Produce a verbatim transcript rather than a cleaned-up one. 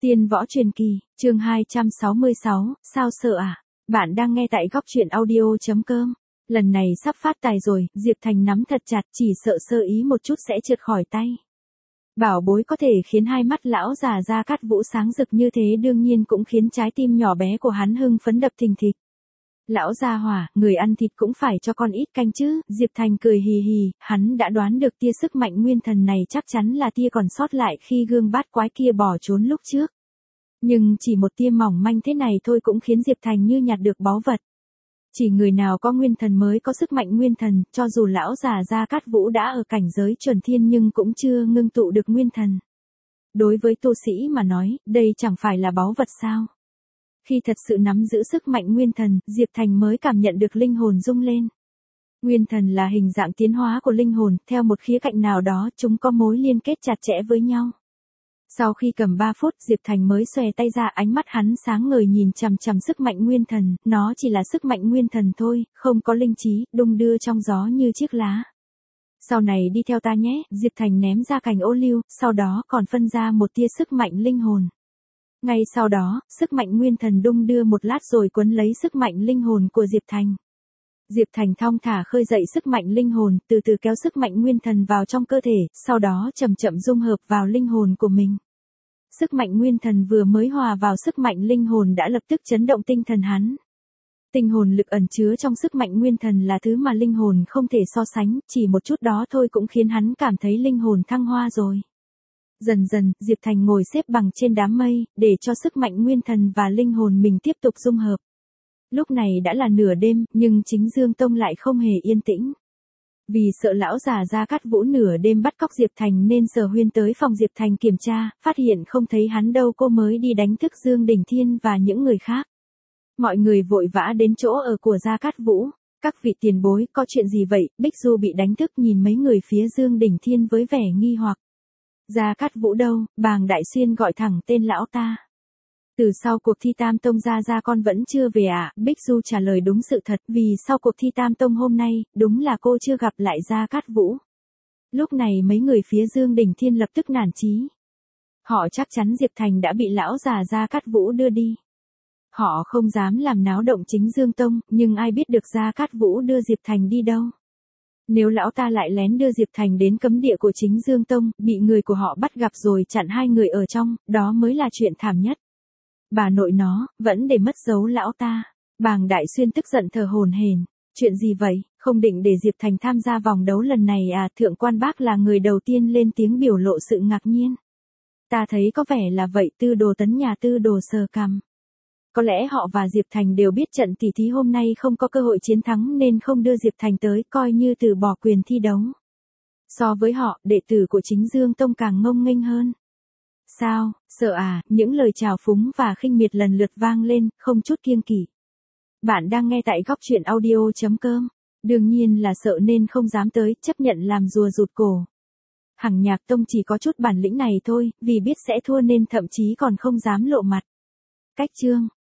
Tiên võ truyền kỳ, chương hai trăm sáu mươi sáu, sao sợ à? Bạn đang nghe tại góc truyện audio.com. Lần này sắp phát tài rồi, Diệp Thành nắm thật chặt, chỉ sợ sơ ý một chút sẽ trượt khỏi tay. Bảo bối có thể khiến hai mắt lão già Gia Cát Vũ sáng rực như thế, đương nhiên cũng khiến trái tim nhỏ bé của hắn hưng phấn đập thình thịch. Lão gia hỏa, người ăn thịt cũng phải cho con ít canh chứ. Diệp Thành cười hì hì, hắn đã đoán được tia sức mạnh nguyên thần này chắc chắn là tia còn sót lại khi gương bát quái kia bỏ trốn lúc trước. Nhưng chỉ một tia mỏng manh thế này thôi cũng khiến Diệp Thành như nhặt được báu vật. Chỉ người nào có nguyên thần mới có sức mạnh nguyên thần, cho dù lão già Gia Cát Vũ đã ở cảnh giới chuẩn thiên nhưng cũng chưa ngưng tụ được nguyên thần. Đối với tu sĩ mà nói, đây chẳng phải là báu vật sao? Khi thật sự nắm giữ sức mạnh nguyên thần, Diệp Thành mới cảm nhận được linh hồn rung lên. Nguyên thần là hình dạng tiến hóa của linh hồn, theo một khía cạnh nào đó chúng có mối liên kết chặt chẽ với nhau. Sau khi cầm ba phút, Diệp Thành mới xòe tay ra, ánh mắt hắn sáng ngời nhìn chằm chằm sức mạnh nguyên thần, nó chỉ là sức mạnh nguyên thần thôi, không có linh trí, đung đưa trong gió như chiếc lá. Sau này đi theo ta nhé, Diệp Thành ném ra cành ô liu, sau đó còn phân ra một tia sức mạnh linh hồn. Ngay sau đó, sức mạnh nguyên thần đung đưa một lát rồi quấn lấy sức mạnh linh hồn của Diệp Thành. Diệp Thành thong thả khơi dậy sức mạnh linh hồn, từ từ kéo sức mạnh nguyên thần vào trong cơ thể, sau đó chậm chậm dung hợp vào linh hồn của mình. Sức mạnh nguyên thần vừa mới hòa vào sức mạnh linh hồn đã lập tức chấn động tinh thần hắn. Tinh hồn lực ẩn chứa trong sức mạnh nguyên thần là thứ mà linh hồn không thể so sánh, chỉ một chút đó thôi cũng khiến hắn cảm thấy linh hồn thăng hoa rồi. Dần dần, Diệp Thành ngồi xếp bằng trên đám mây, để cho sức mạnh nguyên thần và linh hồn mình tiếp tục dung hợp. Lúc này đã là nửa đêm, nhưng chính Dương Tông lại không hề yên tĩnh. Vì sợ lão già Gia Cát Vũ nửa đêm bắt cóc Diệp Thành nên Sở Huyên tới phòng Diệp Thành kiểm tra, phát hiện không thấy hắn đâu, cô mới đi đánh thức Dương Đỉnh Thiên và những người khác. Mọi người vội vã đến chỗ ở của Gia Cát Vũ. Các vị tiền bối, có chuyện gì vậy? Bích Du bị đánh thức nhìn mấy người phía Dương Đỉnh Thiên với vẻ nghi hoặc. Gia Cát Vũ đâu? Bàng Đại Xuyên gọi thẳng tên lão ta. Từ sau cuộc thi Tam Tông ra ra con vẫn chưa về à? Bích Du trả lời đúng sự thật, vì sau cuộc thi Tam Tông hôm nay, đúng là cô chưa gặp lại Gia Cát Vũ. Lúc này mấy người phía Dương Đỉnh Thiên lập tức nản chí. Họ chắc chắn Diệp Thành đã bị lão già Gia Cát Vũ đưa đi. Họ không dám làm náo động chính Dương Tông, nhưng ai biết được Gia Cát Vũ đưa Diệp Thành đi đâu. Nếu lão ta lại lén đưa Diệp Thành đến cấm địa của chính Dương Tông, bị người của họ bắt gặp rồi chặn hai người ở trong, đó mới là chuyện thảm nhất. Bà nội nó, vẫn để mất dấu lão ta. Bàng Đại Xuyên tức giận thở hổn hển. Chuyện gì vậy, không định để Diệp Thành tham gia vòng đấu lần này à? Thượng quan Bác là người đầu tiên lên tiếng biểu lộ sự ngạc nhiên. Ta thấy có vẻ là vậy. Tư Đồ Tấn nhà Tư Đồ sờ cằm. Có lẽ họ và Diệp Thành đều biết trận tỷ thí hôm nay không có cơ hội chiến thắng nên không đưa Diệp Thành tới, coi như từ bỏ quyền thi đấu. So với họ, đệ tử của chính Dương Tông càng ngông nghênh hơn. Sao, sợ à? Những lời trào phúng và khinh miệt lần lượt vang lên, không chút kiêng kỵ. Bạn đang nghe tại góc truyện audio.com. Đương nhiên là sợ nên không dám tới, chấp nhận làm rùa rụt cổ. Hằng Nhạc Tông chỉ có chút bản lĩnh này thôi, vì biết sẽ thua nên thậm chí còn không dám lộ mặt. Cách chương.